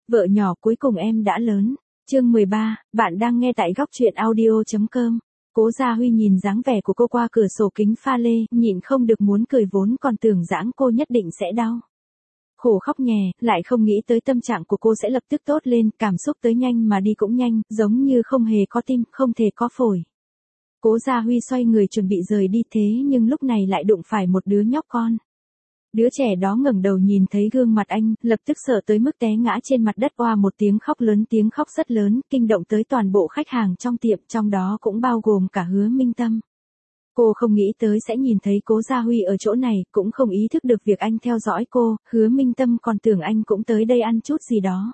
Vợ nhỏ cuối cùng em đã lớn. Chương 13, bạn đang nghe tại góc truyện audio.com. Cố Gia Huy nhìn dáng vẻ của cô qua cửa sổ kính pha lê, nhịn không được muốn cười vốn còn tưởng giãng cô nhất định sẽ đau. Khổ khóc nhè, lại không nghĩ tới tâm trạng của cô sẽ lập tức tốt lên, cảm xúc tới nhanh mà đi cũng nhanh, giống như không hề có tim, không thể có phổi. Cố Gia Huy xoay người chuẩn bị rời đi thế nhưng lúc này lại đụng phải một đứa nhóc con. Đứa trẻ đó ngẩng đầu nhìn thấy gương mặt anh, lập tức sợ tới mức té ngã trên mặt đất oa một tiếng khóc lớn, tiếng khóc rất lớn, kinh động tới toàn bộ khách hàng trong tiệm, trong đó cũng bao gồm cả Hứa Minh Tâm. Cô không nghĩ tới sẽ nhìn thấy Cố Gia Huy ở chỗ này, cũng không ý thức được việc anh theo dõi cô, Hứa Minh Tâm còn tưởng anh cũng tới đây ăn chút gì đó.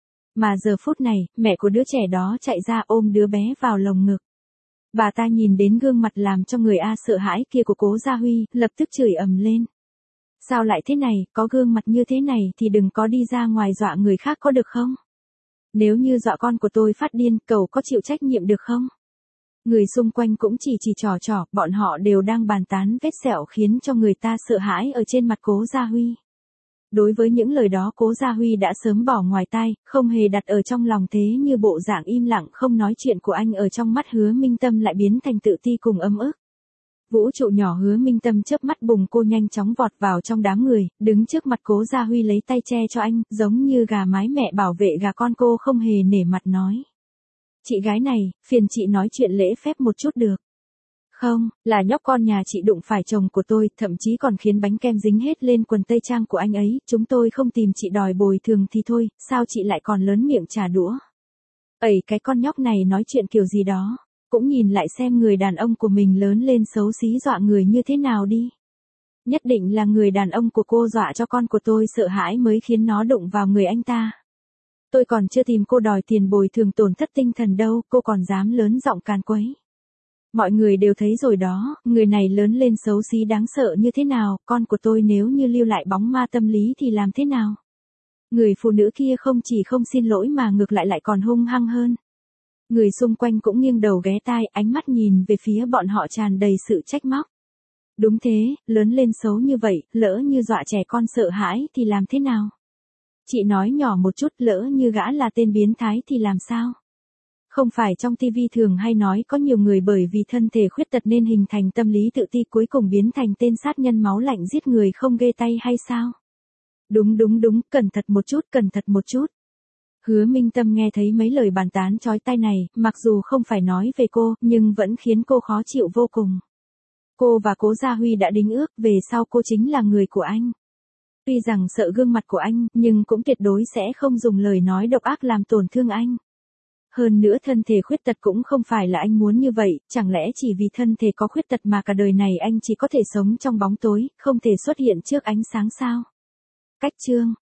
Mà giờ phút này, mẹ của đứa trẻ đó chạy ra ôm đứa bé vào lồng ngực. Bà ta nhìn đến gương mặt làm cho người sợ hãi kia của Cố Gia Huy, lập tức chửi ầm lên. Sao lại thế này, có gương mặt như thế này thì đừng có đi ra ngoài dọa người khác có được không? Nếu như dọa con của tôi phát điên, cậu có chịu trách nhiệm được không? Người xung quanh cũng chỉ trò, bọn họ đều đang bàn tán vết sẹo khiến cho người ta sợ hãi ở trên mặt Cố Gia Huy. Đối với những lời đó Cố Gia Huy đã sớm bỏ ngoài tai, không hề đặt ở trong lòng, thế như bộ dạng im lặng không nói chuyện của anh ở trong mắt Hứa Minh Tâm lại biến thành tự ti cùng ấm ức. Vũ trụ nhỏ Hứa Minh Tâm chớp mắt bùng, cô nhanh chóng vọt vào trong đám người, đứng trước mặt Cố Gia Huy lấy tay che cho anh, giống như gà mái mẹ bảo vệ gà con, cô không hề nể mặt nói. Chị gái này, phiền chị nói chuyện lễ phép một chút được. Không, là nhóc con nhà chị đụng phải chồng của tôi, thậm chí còn khiến bánh kem dính hết lên quần tây trang của anh ấy, chúng tôi không tìm chị đòi bồi thường thì thôi, sao chị lại còn lớn miệng trả đũa. Ẩy, cái con nhóc này nói chuyện kiểu gì đó. Cũng nhìn lại xem người đàn ông của mình lớn lên xấu xí dọa người như thế nào đi. Nhất định là người đàn ông của cô dọa cho con của tôi sợ hãi mới khiến nó đụng vào người anh ta. Tôi còn chưa tìm cô đòi tiền bồi thường tổn thất tinh thần đâu, cô còn dám lớn giọng càn quấy. Mọi người đều thấy rồi đó, người này lớn lên xấu xí đáng sợ như thế nào, con của tôi nếu như lưu lại bóng ma tâm lý thì làm thế nào? Người phụ nữ kia không chỉ không xin lỗi mà ngược lại còn hung hăng hơn. Người xung quanh cũng nghiêng đầu ghé tai, ánh mắt nhìn về phía bọn họ tràn đầy sự trách móc. Đúng thế, lớn lên xấu như vậy, lỡ như dọa trẻ con sợ hãi thì làm thế nào? Chị nói nhỏ một chút, lỡ như gã là tên biến thái thì làm sao? Không phải trong TV thường hay nói có nhiều người bởi vì thân thể khuyết tật nên hình thành tâm lý tự ti cuối cùng biến thành tên sát nhân máu lạnh giết người không ghê tay hay sao? Đúng, cẩn thận một chút. Hứa Minh Tâm nghe thấy mấy lời bàn tán chói tai này, mặc dù không phải nói về cô, nhưng vẫn khiến cô khó chịu vô cùng. Cô và Cố Gia Huy đã đính ước, về sau cô chính là người của anh. Tuy rằng sợ gương mặt của anh, nhưng cũng tuyệt đối sẽ không dùng lời nói độc ác làm tổn thương anh. Hơn nữa thân thể khuyết tật cũng không phải là anh muốn như vậy, chẳng lẽ chỉ vì thân thể có khuyết tật mà cả đời này anh chỉ có thể sống trong bóng tối, không thể xuất hiện trước ánh sáng sao? Cách chương